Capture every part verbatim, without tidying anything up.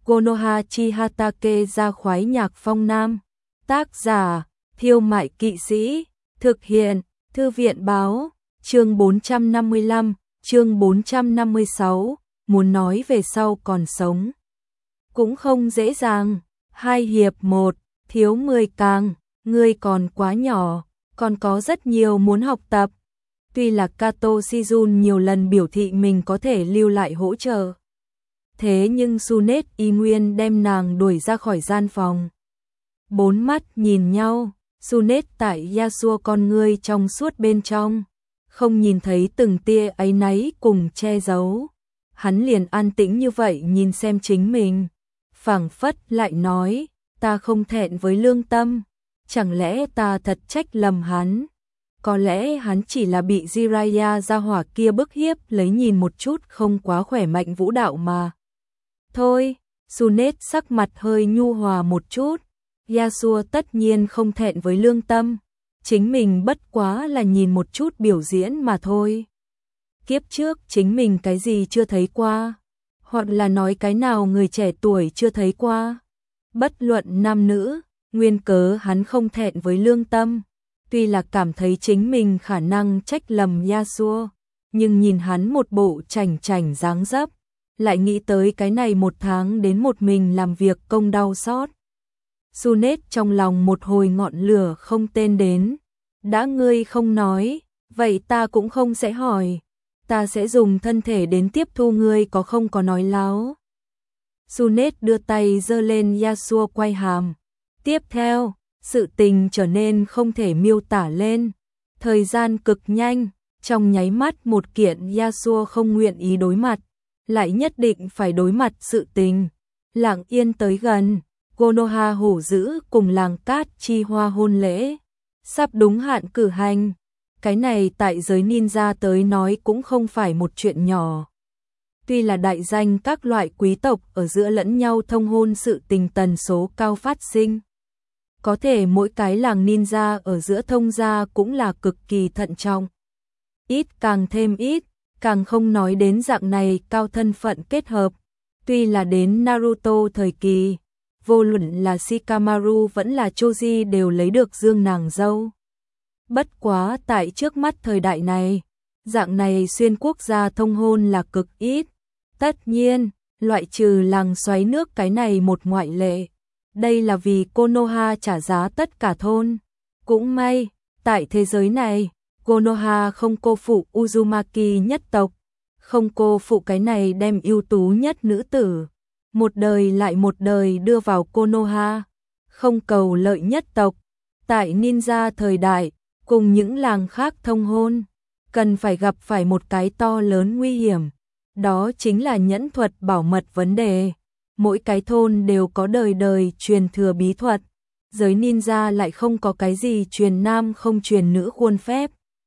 Konoha Chihatake ra khoái nhạc phong nam. Tác giả, Thiêu Mại Kỵ Sĩ. Thực hiện, Thư viện Báo. Chương bốn trăm năm mươi lăm, chương bốn trăm năm mươi sáu, muốn nói về sau còn sống cũng không dễ dàng. Hai hiệp một, thiếu mười càng, ngươi còn quá nhỏ, còn có rất nhiều muốn học tập. Tuy là Kato Shizun nhiều lần biểu thị mình có thể lưu lại hỗ trợ, thế nhưng Tsunade y nguyên đem nàng đuổi ra khỏi gian phòng. Bốn mắt nhìn nhau, Tsunade tại Yasuo con ngươi trong suốt bên trong, không nhìn thấy từng tia áy náy cùng che giấu. Hắn liền an tĩnh như vậy nhìn xem chính mình, phảng phất lại nói, ta không thẹn với lương tâm, chẳng lẽ ta thật trách lầm hắn? Có lẽ hắn chỉ là bị Jiraiya gia hỏa kia bức hiếp lấy nhìn một chút không quá khỏe mạnh vũ đạo mà. Thôi, Tsunade sắc mặt hơi nhu hòa một chút, Yasuo tất nhiên không thẹn với lương tâm, chính mình bất quá là nhìn một chút biểu diễn mà thôi. Kiếp trước chính mình cái gì chưa thấy qua, hoặc là nói cái nào người trẻ tuổi chưa thấy qua. Bất luận nam nữ, nguyên cớ hắn không thẹn với lương tâm. Tuy là cảm thấy chính mình khả năng trách lầm Yasuo, nhưng nhìn hắn một bộ chảnh chảnh dáng dấp, lại nghĩ tới cái này một tháng đến một mình làm việc công đau xót. Tsunade trong lòng một hồi ngọn lửa không tên đến. Đã ngươi không nói, vậy ta cũng không sẽ hỏi. Ta sẽ dùng thân thể đến tiếp thu ngươi có không có nói láo. Tsunade đưa tay giơ lên Yasuo quay hàm. Tiếp theo, sự tình trở nên không thể miêu tả lên. Thời gian cực nhanh, trong nháy mắt một kiện Yasuo không nguyện ý đối mặt, lại nhất định phải đối mặt sự tình. Lặng yên tới gần, Konoha hổ dữ cùng làng cát chi hoa hôn lễ. Sắp đúng hạn cử hành. Cái này tại giới ninja tới nói cũng không phải một chuyện nhỏ. Tuy là đại danh các loại quý tộc ở giữa lẫn nhau thông hôn sự tình tần số cao phát sinh, có thể mỗi cái làng ninja ở giữa thông gia cũng là cực kỳ thận trọng. Ít càng thêm ít, càng không nói đến dạng này cao thân phận kết hợp. Tuy là đến Naruto thời kỳ, vô luận là Shikamaru vẫn là Choji đều lấy được dương nàng dâu. Bất quá tại trước mắt thời đại này, dạng này xuyên quốc gia thông hôn là cực ít. Tất nhiên, loại trừ làng xoáy nước cái này một ngoại lệ. Đây là vì Konoha trả giá tất cả thôn. Cũng may, tại thế giới này, Konoha không cô phụ Uzumaki nhất tộc, không cô phụ cái này đem ưu tú nhất nữ tử, một đời lại một đời đưa vào Konoha, không cầu lợi nhất tộc. Tại ninja thời đại, cùng những làng khác thông hôn, cần phải gặp phải một cái to lớn nguy hiểm, đó chính là nhẫn thuật bảo mật vấn đề. Mỗi cái thôn đều có đời đời truyền thừa bí thuật, giới ninja lại không có cái gì truyền nam không truyền nữ khuôn phép.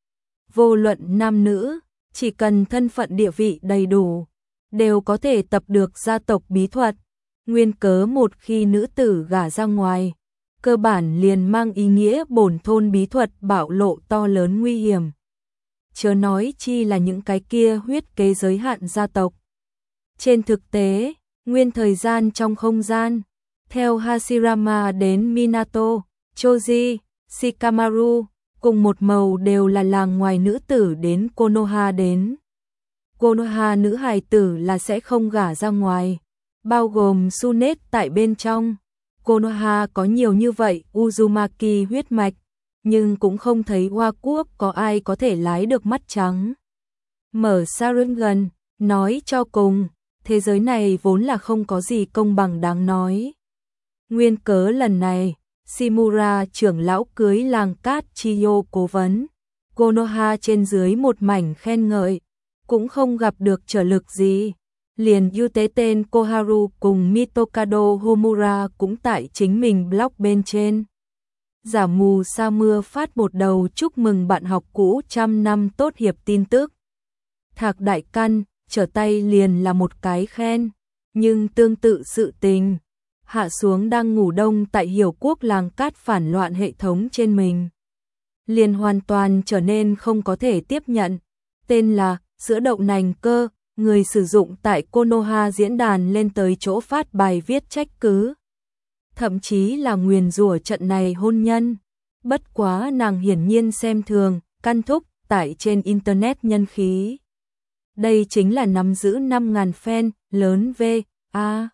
Vô luận nam nữ, chỉ cần thân phận địa vị đầy đủ, đều có thể tập được gia tộc bí thuật. Nguyên cớ một khi nữ tử gả ra ngoài, cơ bản liền mang ý nghĩa bổn thôn bí thuật bạo lộ to lớn nguy hiểm. Chớ nói chi là những cái kia huyết kế giới hạn gia tộc. Trên thực tế, nguyên thời gian trong không gian, theo Hashirama đến Minato, Choji, Shikamaru, cùng một màu đều là làng ngoài nữ tử đến Konoha đến. Konoha nữ hài tử là sẽ không gả ra ngoài, bao gồm Tsunade tại bên trong. Konoha có nhiều như vậy Uzumaki huyết mạch, nhưng cũng không thấy Hoa Quốc có ai có thể lái được mắt trắng. Mở Sharingan, nói cho cùng, thế giới này vốn là không có gì công bằng đáng nói. Nguyên cớ lần này, Shimura trưởng lão cưới làng cát Chiyo cố vấn, Konoha trên dưới một mảnh khen ngợi, cũng không gặp được trở lực gì. Liền Yute tên Koharu cùng Mitokado Homura cũng tại chính mình blog bên trên. Giả mù sa mưa phát một đầu chúc mừng bạn học cũ trăm năm tốt hiệp tin tức. Thạc đại căn, trở tay liền là một cái khen, nhưng tương tự sự tình, hạ xuống đang ngủ đông tại Hiểu Quốc làng cát phản loạn hệ thống trên mình. Liền hoàn toàn trở nên không có thể tiếp nhận, tên là sữa đậu nành cơ, người sử dụng tại Konoha diễn đàn lên tới chỗ phát bài viết trách cứ. Thậm chí là nguyền rủa trận này hôn nhân. Bất quá nàng hiển nhiên xem thường, căn thúc, tại trên Internet nhân khí. Đây chính là nắm giữ năm ngàn fan, lớn V, A.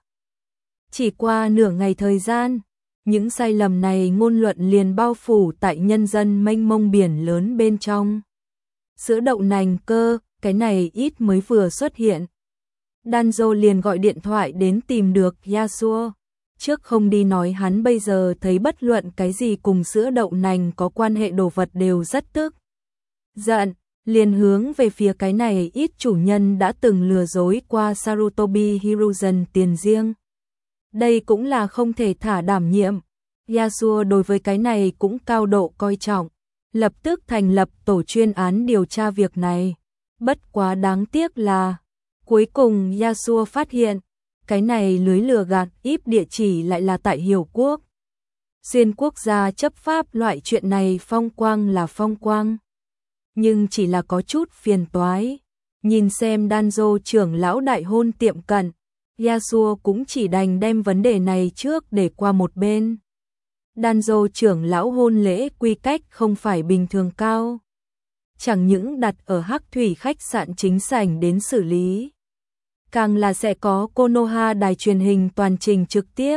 Chỉ qua nửa ngày thời gian, những sai lầm này ngôn luận liền bao phủ tại nhân dân mênh mông biển lớn bên trong. Sữa đậu nành cơ, cái này ít mới vừa xuất hiện. Danzo liền gọi điện thoại đến tìm được Yasuo. Trước không đi nói hắn bây giờ thấy bất luận cái gì cùng sữa đậu nành có quan hệ đồ vật đều rất tức giận, liền hướng về phía cái này ít chủ nhân đã từng lừa dối qua Sarutobi Hiruzen tiền riêng. Đây cũng là không thể thả đảm nhiệm. Yasuo đối với cái này cũng cao độ coi trọng, lập tức thành lập tổ chuyên án điều tra việc này. Bất quá đáng tiếc là, cuối cùng Yasuo phát hiện, cái này lưới lừa gạt íp địa chỉ lại là tại Hiểu Quốc. Xuyên quốc gia chấp pháp loại chuyện này phong quang là phong quang, nhưng chỉ là có chút phiền toái. Nhìn xem Danzo trưởng lão đại hôn tiệm cận, Yasuo cũng chỉ đành đem vấn đề này trước để qua một bên. Danzo trưởng lão hôn lễ quy cách không phải bình thường cao, chẳng những đặt ở Hắc Thủy khách sạn chính sảnh đến xử lý, càng là sẽ có Konoha đài truyền hình toàn trình trực tiếp.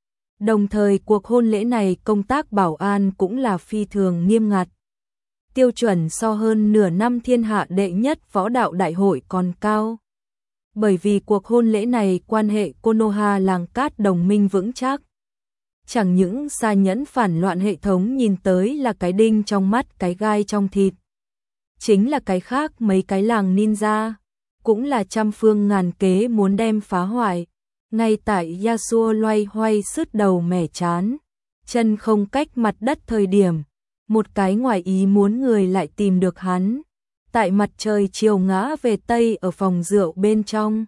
Đồng thời cuộc hôn lễ này công tác bảo an cũng là phi thường nghiêm ngặt. Tiêu chuẩn so hơn nửa năm thiên hạ đệ nhất võ đạo đại hội còn cao. Bởi vì cuộc hôn lễ này quan hệ Konoha làng cát đồng minh vững chắc. Chẳng những xa nhẫn phản loạn hệ thống nhìn tới là cái đinh trong mắt cái gai trong thịt. Chính là cái khác mấy cái làng ninja, cũng là trăm phương ngàn kế muốn đem phá hoại. Ngay tại Yasuo loay hoay sứt đầu mẻ chán, chân không cách mặt đất thời điểm, một cái ngoài ý muốn người lại tìm được hắn. Tại mặt trời chiều ngã về tây ở phòng rượu bên trong,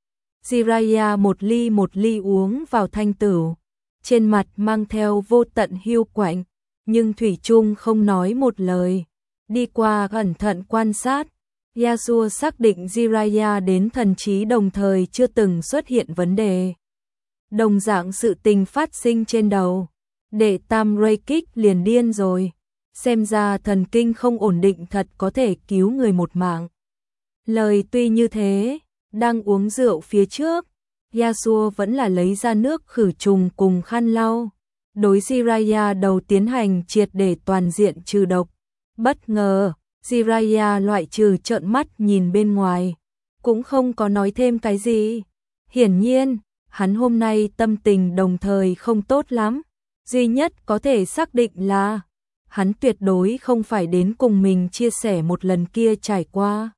Jiraiya một ly một ly uống vào thanh tửu, trên mặt mang theo vô tận hiu quạnh, nhưng thủy chung không nói một lời. Đi qua cẩn thận quan sát, Yasuo xác định Jiraiya đến thần trí đồng thời chưa từng xuất hiện vấn đề. Đồng dạng sự tình phát sinh trên đầu, đệ tam ray kích liền điên rồi. Xem ra thần kinh không ổn định thật có thể cứu người một mạng. Lời tuy như thế, đang uống rượu phía trước, Yasuo vẫn là lấy ra nước khử trùng cùng khăn lau. Đối Jiraiya đầu tiến hành triệt để toàn diện trừ độc. Bất ngờ, Jiraiya loại trừ trợn mắt nhìn bên ngoài, cũng không có nói thêm cái gì. Hiển nhiên, hắn hôm nay tâm tình đồng thời không tốt lắm. Duy nhất có thể xác định là hắn tuyệt đối không phải đến cùng mình chia sẻ một lần kia trải qua.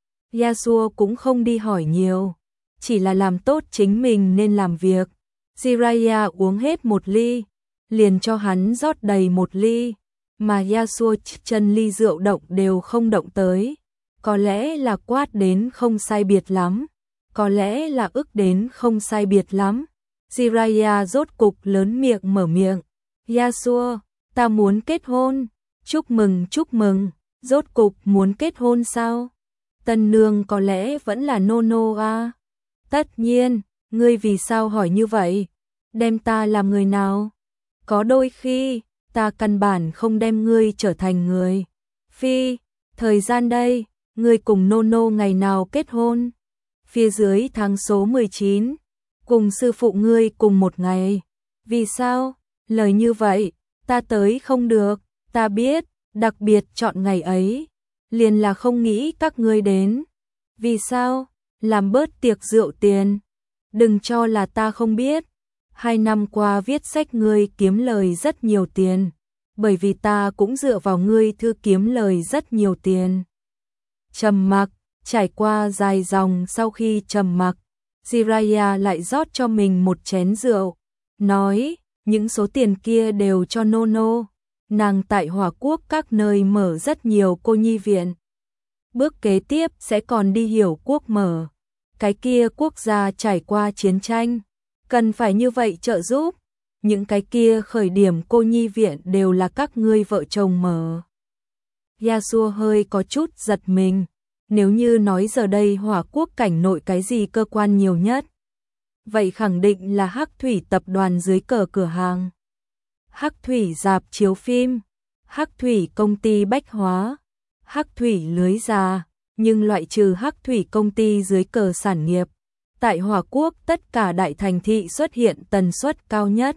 Yasuo cũng không đi hỏi nhiều, chỉ là làm tốt chính mình nên làm việc. Jiraiya uống hết một ly, liền cho hắn rót đầy một ly, mà Yasuo chân ly rượu động đều không động tới. Có lẽ là quát đến không sai biệt lắm, có lẽ là ức đến không sai biệt lắm. Jiraiya rốt cục lớn miệng mở miệng. Yasuo, ta muốn kết hôn. Chúc mừng chúc mừng, rốt cục muốn kết hôn sao? Tân nương có lẽ vẫn là Nono à? Tất nhiên, ngươi vì sao hỏi như vậy? Đem ta làm người nào? Có đôi khi, ta căn bản không đem ngươi trở thành người. Phi, thời gian đây, ngươi cùng Nono ngày nào kết hôn? Phía dưới tháng số mười chín, cùng sư phụ ngươi cùng một ngày. Vì sao? Lời như vậy, ta tới không được, ta biết, đặc biệt chọn ngày ấy, liền là không nghĩ các ngươi đến. Vì sao? Làm bớt tiệc rượu tiền. Đừng cho là ta không biết. Hai năm qua viết sách ngươi kiếm lời rất nhiều tiền, bởi vì ta cũng dựa vào ngươi thư kiếm lời rất nhiều tiền. Trầm mặc, trải qua dài dòng sau khi trầm mặc, Jiraiya lại rót cho mình một chén rượu, nói, những số tiền kia đều cho Nono, nàng tại Hỏa Quốc các nơi mở rất nhiều cô nhi viện. Bước kế tiếp sẽ còn đi Hiểu Quốc mở. Cái kia quốc gia trải qua chiến tranh, cần phải như vậy trợ giúp. Những cái kia khởi điểm cô nhi viện đều là các ngươi vợ chồng mở. Yasuo hơi có chút giật mình. Nếu như nói giờ đây Hỏa Quốc cảnh nội cái gì cơ quan nhiều nhất, vậy khẳng định là Hắc Thủy tập đoàn dưới cờ cửa hàng, Hắc Thủy rạp chiếu phim, Hắc Thủy công ty bách hóa, Hắc Thủy lưới già, nhưng loại trừ Hắc Thủy công ty dưới cờ sản nghiệp, tại Hỏa Quốc tất cả đại thành thị xuất hiện tần suất cao nhất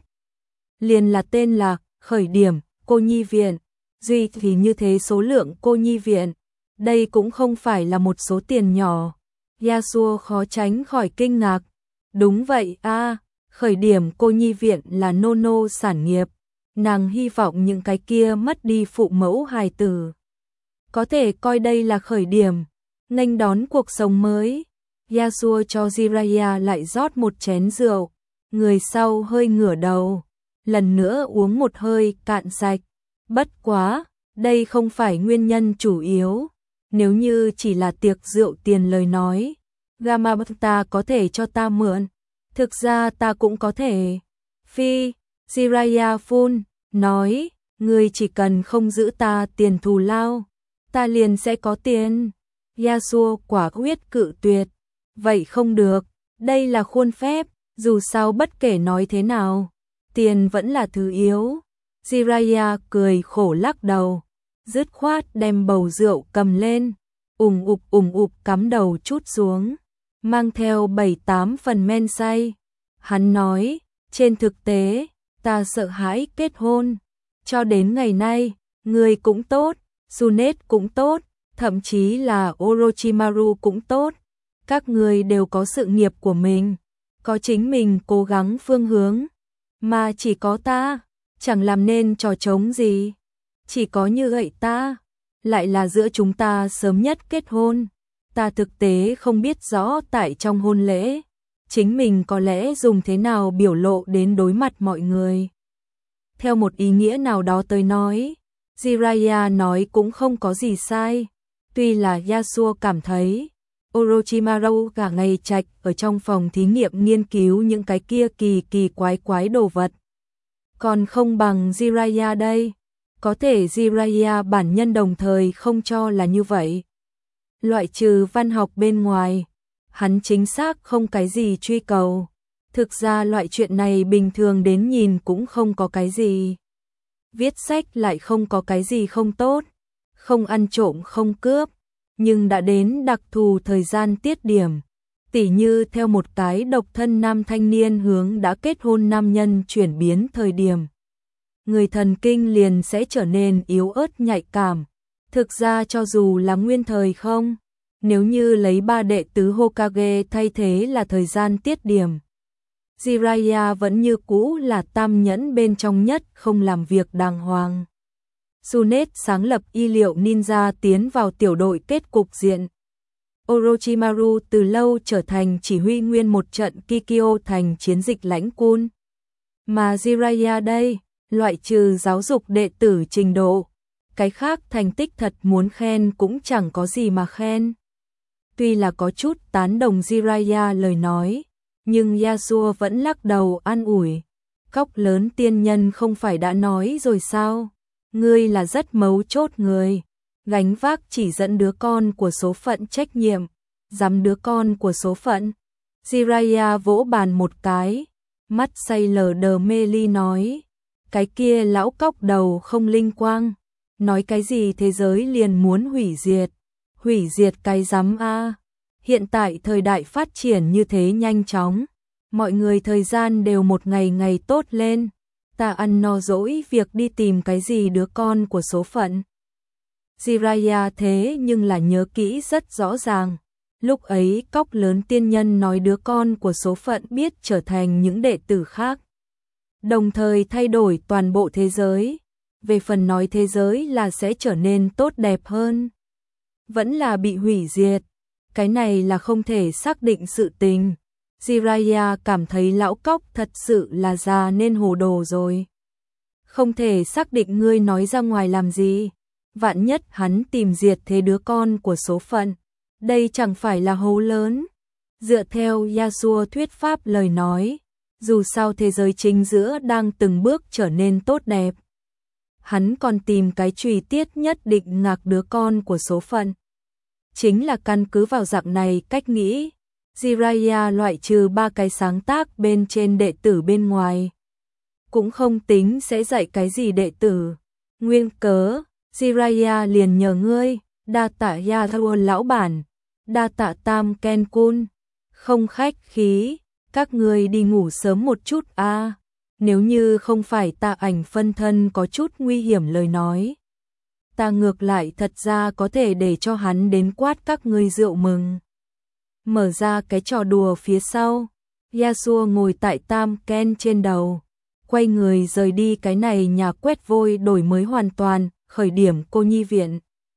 liền là tên là Khởi Điểm cô nhi viện. Duy thì như thế số lượng cô nhi viện, đây cũng không phải là một số tiền nhỏ. Yasuo khó tránh khỏi kinh ngạc. Đúng vậy a, à, Khởi Điểm cô nhi viện là Nono sản nghiệp. Nàng hy vọng những cái kia mất đi phụ mẫu hài tử có thể coi đây là khởi điểm, nghênh đón cuộc sống mới. Yasuo cho Jiraiya lại rót một chén rượu, người sau hơi ngửa đầu, lần nữa uống một hơi cạn sạch. Bất quá, đây không phải nguyên nhân chủ yếu, nếu như chỉ là tiệc rượu tiền lời nói, Gamabata có thể cho ta mượn, thực ra ta cũng có thể. Phi, Jiraiya phun, nói, ngươi chỉ cần không giữ ta tiền thù lao, ta liền sẽ có tiền. Yasuo quả quyết cự tuyệt, vậy không được, đây là khuôn phép, dù sao bất kể nói thế nào, tiền vẫn là thứ yếu. Jiraiya cười khổ lắc đầu, dứt khoát đem bầu rượu cầm lên, ùng ục ùng ục cắm đầu chút xuống, mang theo bảy tám phần men say. Hắn nói, trên thực tế, ta sợ hãi kết hôn, cho đến ngày nay, người cũng tốt, Sunet cũng tốt, thậm chí là Orochimaru cũng tốt, các người đều có sự nghiệp của mình, có chính mình cố gắng phương hướng, mà chỉ có ta, chẳng làm nên trò trống gì, chỉ có như vậy ta, lại là giữa chúng ta sớm nhất kết hôn, ta thực tế không biết rõ tại trong hôn lễ, chính mình có lẽ dùng thế nào biểu lộ đến đối mặt mọi người. Theo một ý nghĩa nào đó tới nói, Jiraiya nói cũng không có gì sai, tuy là Yasuo cảm thấy Orochimaru cả ngày trạch ở trong phòng thí nghiệm nghiên cứu những cái kia kỳ kỳ quái quái đồ vật, còn không bằng Jiraiya đây. Có thể Jiraiya bản nhân đồng thời không cho là như vậy. Loại trừ văn học bên ngoài, hắn chính xác không cái gì truy cầu. Thực ra loại chuyện này bình thường đến nhìn cũng không có cái gì. Viết sách lại không có cái gì không tốt, không ăn trộm không cướp, nhưng đã đến đặc thù thời gian tiết điểm, tỉ như theo một cái độc thân nam thanh niên hướng đã kết hôn nam nhân chuyển biến thời điểm, người thần kinh liền sẽ trở nên yếu ớt nhạy cảm. Thực ra cho dù là nguyên thời không, nếu như lấy ba đệ tứ Hokage thay thế là thời gian tiết điểm, Jiraiya vẫn như cũ là tam nhẫn bên trong nhất không làm việc đàng hoàng. Sunet sáng lập y liệu ninja tiến vào tiểu đội kết cục diện. Orochimaru từ lâu trở thành chỉ huy nguyên một trận Kikyo thành chiến dịch lãnh cun. Mà Jiraiya đây, loại trừ giáo dục đệ tử trình độ, cái khác thành tích thật muốn khen cũng chẳng có gì mà khen. Tuy là có chút tán đồng Jiraiya lời nói, nhưng Yasuo vẫn lắc đầu an ủi. Cóc lớn tiên nhân không phải đã nói rồi sao? Ngươi là rất mấu chốt người, gánh vác chỉ dẫn đứa con của số phận trách nhiệm, dám đứa con của số phận. Jiraiya vỗ bàn một cái, mắt say lờ đờ mê ly nói, cái kia lão cóc đầu không linh quang, nói cái gì thế giới liền muốn hủy diệt, hủy diệt cái rắm a. Hiện tại thời đại phát triển như thế nhanh chóng, mọi người thời gian đều một ngày ngày tốt lên, ta ăn no dỗi việc đi tìm cái gì đứa con của số phận. Jiraiya thế nhưng là nhớ kỹ rất rõ ràng, lúc ấy cóc lớn tiên nhân nói đứa con của số phận biết trở thành những đệ tử khác, đồng thời thay đổi toàn bộ thế giới. Về phần nói thế giới là sẽ trở nên tốt đẹp hơn, vẫn là bị hủy diệt, cái này là không thể xác định sự tình. Jiraiya cảm thấy lão cóc thật sự là già nên hồ đồ rồi. Không thể xác định ngươi nói ra ngoài làm gì, vạn nhất hắn tìm diệt thế đứa con của số phận, đây chẳng phải là hố lớn. Dựa theo Yasuo thuyết pháp lời nói, dù sao thế giới chính giữa đang từng bước trở nên tốt đẹp, hắn còn tìm cái truy tiết nhất định ngạc đứa con của số phận. chính là căn cứ vào dạng này cách nghĩ, Jiraiya loại trừ ba cái sáng tác bên trên đệ tử bên ngoài. Cũng không tính sẽ dạy cái gì đệ tử. Nguyên cớ, Jiraiya liền nhờ ngươi, đa tạ Yasuo lão bản, đa tạ Tam Ken Kun, không khách khí, các ngươi đi ngủ sớm một chút a. À, nếu như không phải Tạ Ảnh phân thân có chút nguy hiểm lời nói, ta ngược lại thật ra có thể để cho hắn đến quát các ngươi rượu mừng. Mở ra cái trò đùa phía sau, Yasuo ngồi tại Tam Ken trên đầu, quay người rời đi cái này nhà quét vôi đổi mới hoàn toàn, khởi điểm cô nhi viện.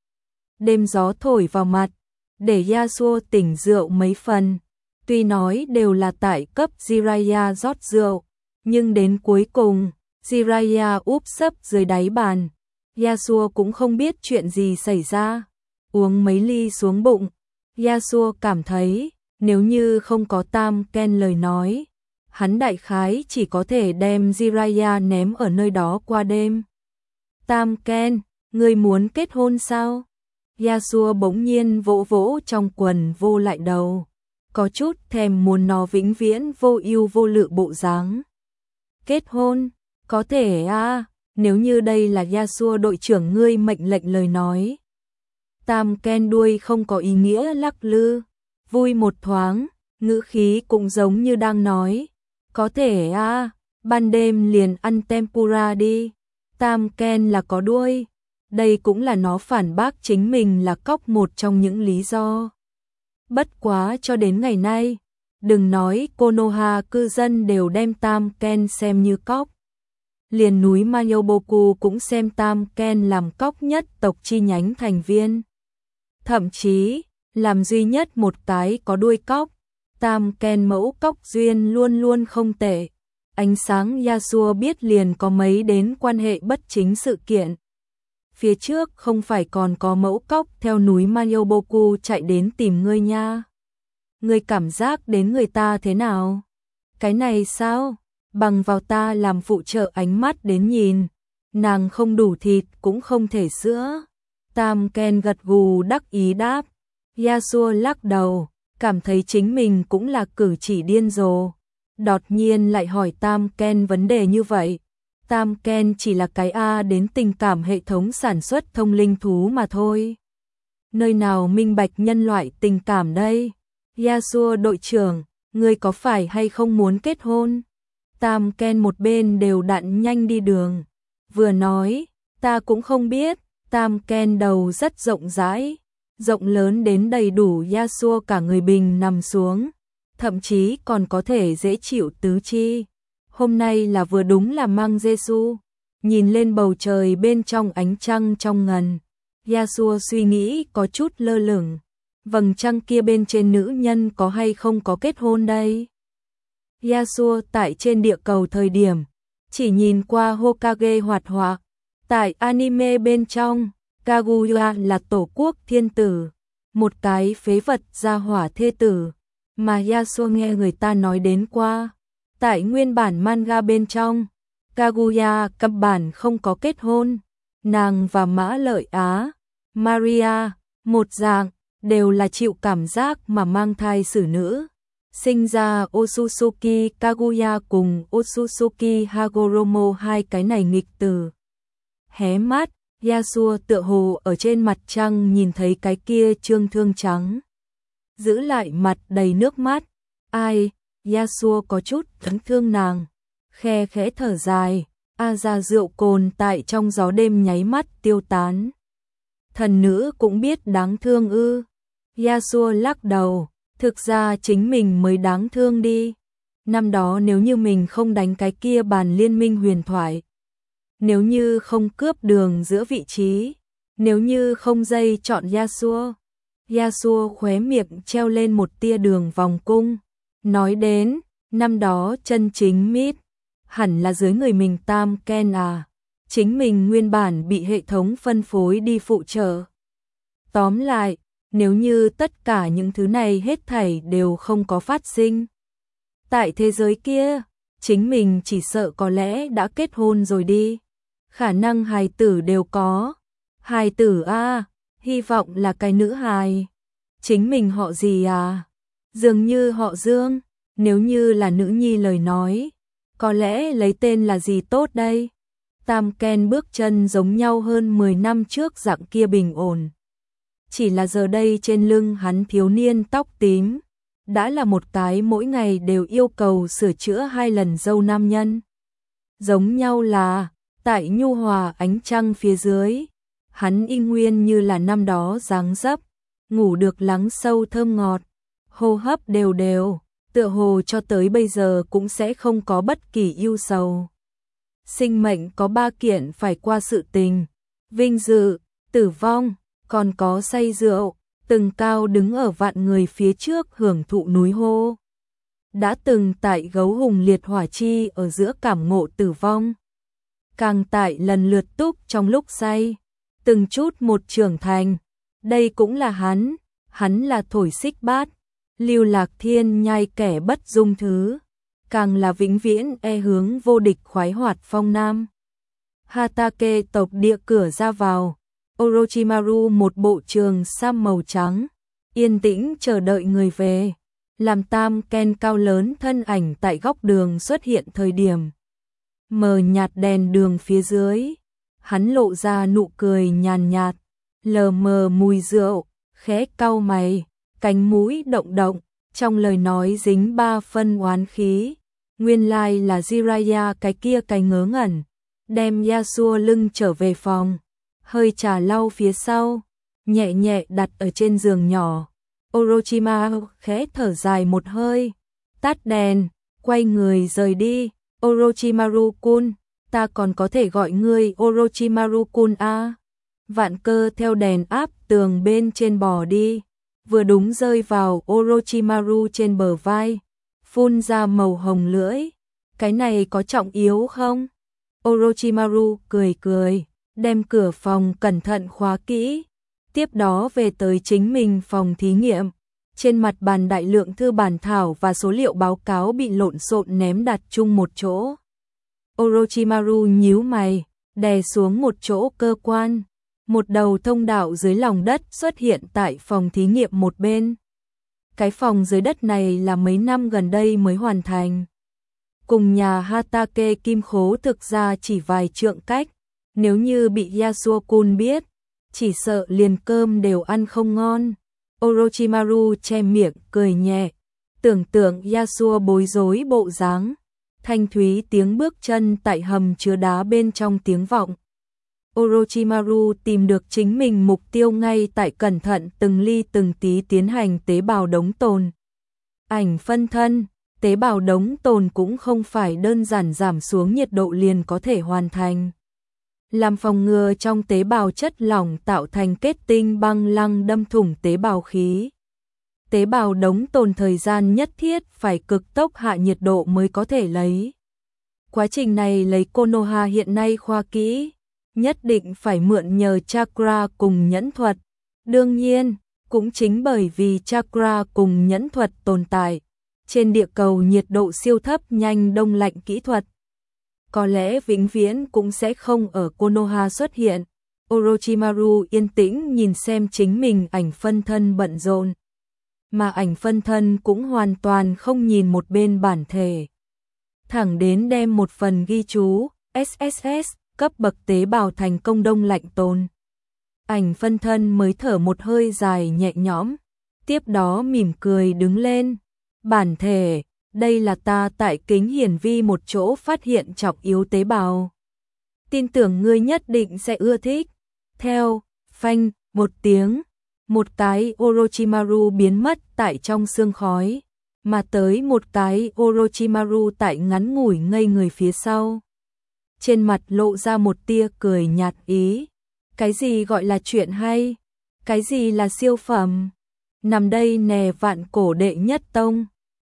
Đêm gió thổi vào mặt, để Yasuo tỉnh rượu mấy phần, tuy nói đều là tại cấp Jiraiya rót rượu, nhưng đến cuối cùng, Jiraiya úp sấp dưới đáy bàn, Yasuo cũng không biết chuyện gì xảy ra, uống mấy ly xuống bụng, Yasuo cảm thấy, nếu như không có Tam Ken lời nói, hắn đại khái chỉ có thể đem Jiraiya ném ở nơi đó qua đêm. Tam Ken, ngươi muốn kết hôn sao? Yasuo bỗng nhiên vỗ vỗ trong quần vô lại đầu, có chút thèm muốn nó vĩnh viễn vô ưu vô lự bộ dáng. Kết hôn? Có thể à, nếu như đây là Yasuo đội trưởng ngươi mệnh lệnh lời nói. Tam Ken đuôi không có ý nghĩa lắc lư, vui một thoáng, ngữ khí cũng giống như đang nói. Có thể à, ban đêm liền ăn tempura đi. Tam Ken là có đuôi. Đây cũng là nó phản bác chính mình là cóc một trong những lý do. Bất quá cho đến ngày nay, đừng nói Konoha cư dân đều đem Tam Ken xem như cóc. Liền núi Mayoboku cũng xem Tam Ken làm cóc nhất tộc chi nhánh thành viên. Thậm chí, làm duy nhất một cái có đuôi cóc, Tam Ken mẫu cóc duyên luôn luôn không tệ. Ánh sáng Yasuo biết liền có mấy đến quan hệ bất chính sự kiện. Phía trước không phải còn có mẫu cóc theo núi Mayoboku chạy đến tìm ngươi nha. Ngươi cảm giác đến người ta thế nào? Cái này sao? Bằng vào ta làm phụ trợ ánh mắt đến nhìn. Nàng không đủ thịt cũng không thể sữa. Tam Ken gật gù đắc ý đáp. Yasuo lắc đầu, cảm thấy chính mình cũng là cử chỉ điên rồ. Đột nhiên lại hỏi Tam Ken vấn đề như vậy. Tam Ken chỉ là cái A đến tình cảm hệ thống sản xuất thông linh thú mà thôi. Nơi nào minh bạch nhân loại tình cảm đây? Yasuo đội trưởng, ngươi có phải hay không muốn kết hôn? Tam Ken một bên đều đặn nhanh đi đường. Vừa nói, ta cũng không biết. Tam Ken đầu rất rộng rãi, rộng lớn đến đầy đủ Yasuo cả người bình nằm xuống, thậm chí còn có thể dễ chịu tứ chi. Hôm nay là vừa đúng là mang Giêsu, nhìn lên bầu trời bên trong ánh trăng trong ngần, Yasuo suy nghĩ có chút lơ lửng, vầng trăng kia bên trên nữ nhân có hay không có kết hôn đây? Yasuo tại trên địa cầu thời điểm, chỉ nhìn qua Hokage hoạt họa, tại anime bên trong, Kaguya là tổ quốc thiên tử, một cái phế vật gia hỏa thê tử, mà Yasuo nghe người ta nói đến qua. Tại nguyên bản manga bên trong, Kaguya căn bản không có kết hôn, nàng và Mã Lợi Á, Maria, một dạng, đều là chịu cảm giác mà mang thai xử nữ. Sinh ra Otsutsuki Kaguya cùng Otsutsuki Hagoromo hai cái này nghịch tử. Hé mắt, Yasuo tựa hồ ở trên mặt trăng nhìn thấy cái kia trương thương trắng. Giữ lại mặt đầy nước mắt. Ai, Yasuo có chút thẫn thương nàng. Khe khẽ thở dài, a ra rượu cồn tại trong gió đêm nháy mắt tiêu tán. Thần nữ cũng biết đáng thương ư. Yasuo lắc đầu, thực ra chính mình mới đáng thương đi. Năm đó nếu như mình không đánh cái kia bàn liên minh huyền thoại, nếu như không cướp đường giữa vị trí, nếu như không dây chọn Yasuo. Yasuo khóe miệng treo lên một tia đường vòng cung. Nói đến, năm đó chân chính mít, hẳn là dưới người mình Tam Ken à. Chính mình nguyên bản bị hệ thống phân phối đi phụ trợ. Tóm lại, nếu như tất cả những thứ này hết thảy đều không có phát sinh. Tại thế giới kia, chính mình chỉ sợ có lẽ đã kết hôn rồi đi. Khả năng hài tử đều có. Hài tử a, à, hy vọng là cái nữ hài. Chính mình họ gì à? Dường như họ Dương, nếu như là nữ nhi lời nói, có lẽ lấy tên là gì tốt đây? Tam Ken bước chân giống nhau hơn mười năm trước dạng kia bình ổn. Chỉ là giờ đây trên lưng hắn thiếu niên tóc tím, đã là một cái mỗi ngày đều yêu cầu sửa chữa hai lần dâu nam nhân. Giống nhau là, tại nhu hòa ánh trăng phía dưới, hắn y nguyên như là năm đó dáng dấp, ngủ được lắng sâu thơm ngọt, hô hấp đều đều, tựa hồ cho tới bây giờ cũng sẽ không có bất kỳ ưu sầu. Sinh mệnh có ba kiện phải qua sự tình, vinh dự, tử vong, còn có say rượu, từng cao đứng ở vạn người phía trước hưởng thụ núi hô. Đã từng tại gấu hùng liệt hỏa chi ở giữa cảm ngộ tử vong. Càng tại lần lượt túc trong lúc say, từng chút một trưởng thành. Đây cũng là hắn, hắn là thổi xích bát, lưu lạc thiên nhai kẻ bất dung thứ. Càng là vĩnh viễn e hướng vô địch khoái hoạt phong nam. Hatake tộc địa cửa ra vào, Orochimaru một bộ trường sam màu trắng, yên tĩnh chờ đợi người về. Làm Tam Ken cao lớn thân ảnh tại góc đường xuất hiện thời điểm. Mờ nhạt đèn đường phía dưới, hắn lộ ra nụ cười nhàn nhạt, lờ mờ mùi rượu, khẽ cau mày, cánh mũi động động, trong lời nói dính ba phân oán khí. Nguyên lai là Jiraiya cái kia cái ngớ ngẩn, đem Yasuo lưng trở về phòng, hơi trà lau phía sau, nhẹ nhẹ đặt ở trên giường nhỏ. Orochimaru khẽ thở dài một hơi, tắt đèn, quay người rời đi. Orochimaru-kun, ta còn có thể gọi ngươi Orochimaru-kun a. Vạn Cơ theo đèn áp tường bên trên bò đi, vừa đúng rơi vào Orochimaru trên bờ vai, phun ra màu hồng lưỡi. Cái này có trọng yếu không? Orochimaru cười cười, đem cửa phòng cẩn thận khóa kỹ. Tiếp đó về tới chính mình phòng thí nghiệm. Trên mặt bàn đại lượng thư bản thảo và số liệu báo cáo bị lộn xộn ném đặt chung một chỗ. Orochimaru nhíu mày, đè xuống một chỗ cơ quan. Một đầu thông đạo dưới lòng đất xuất hiện tại phòng thí nghiệm một bên. Cái phòng dưới đất này là mấy năm gần đây mới hoàn thành. Cùng nhà Hatake kim khố thực ra chỉ vài trượng cách. Nếu như bị Yasuo-kun biết, chỉ sợ liền cơm đều ăn không ngon. Orochimaru che miệng cười nhẹ, tưởng tượng Yasuo bối rối bộ dáng, thanh thúy tiếng bước chân tại hầm chứa đá bên trong tiếng vọng. Orochimaru tìm được chính mình mục tiêu ngay tại cẩn thận từng ly từng tí tiến hành tế bào đống tồn. Ảnh phân thân, tế bào đống tồn cũng không phải đơn giản giảm xuống nhiệt độ liền có thể hoàn thành. Làm phòng ngừa trong tế bào chất lỏng tạo thành kết tinh băng lăng đâm thủng tế bào khí. Tế bào đống tồn thời gian nhất thiết phải cực tốc hạ nhiệt độ mới có thể lấy. Quá trình này lấy Konoha hiện nay khoa kỹ, nhất định phải mượn nhờ chakra cùng nhẫn thuật. Đương nhiên, cũng chính bởi vì chakra cùng nhẫn thuật tồn tại, trên địa cầu nhiệt độ siêu thấp nhanh đông lạnh kỹ thuật có lẽ vĩnh viễn cũng sẽ không ở Konoha xuất hiện. Orochimaru yên tĩnh nhìn xem chính mình ảnh phân thân bận rộn, mà ảnh phân thân cũng hoàn toàn không nhìn một bên bản thể. Thẳng đến đem một phần ghi chú ét ét ét cấp bậc tế bào thành công đông lạnh tồn. Ảnh phân thân mới thở một hơi dài nhẹ nhõm, tiếp đó mỉm cười đứng lên. Bản thể, đây là ta tại kính hiển vi một chỗ phát hiện trọng yếu tế bào. Tin tưởng ngươi nhất định sẽ ưa thích. Theo, phanh, một tiếng, một cái Orochimaru biến mất tại trong sương khói, mà tới một cái Orochimaru tại ngắn ngủi ngây người phía sau. Trên mặt lộ ra một tia cười nhạt ý. Cái gì gọi là chuyện hay? Cái gì là siêu phẩm? Nằm đây nè vạn cổ đệ nhất tông.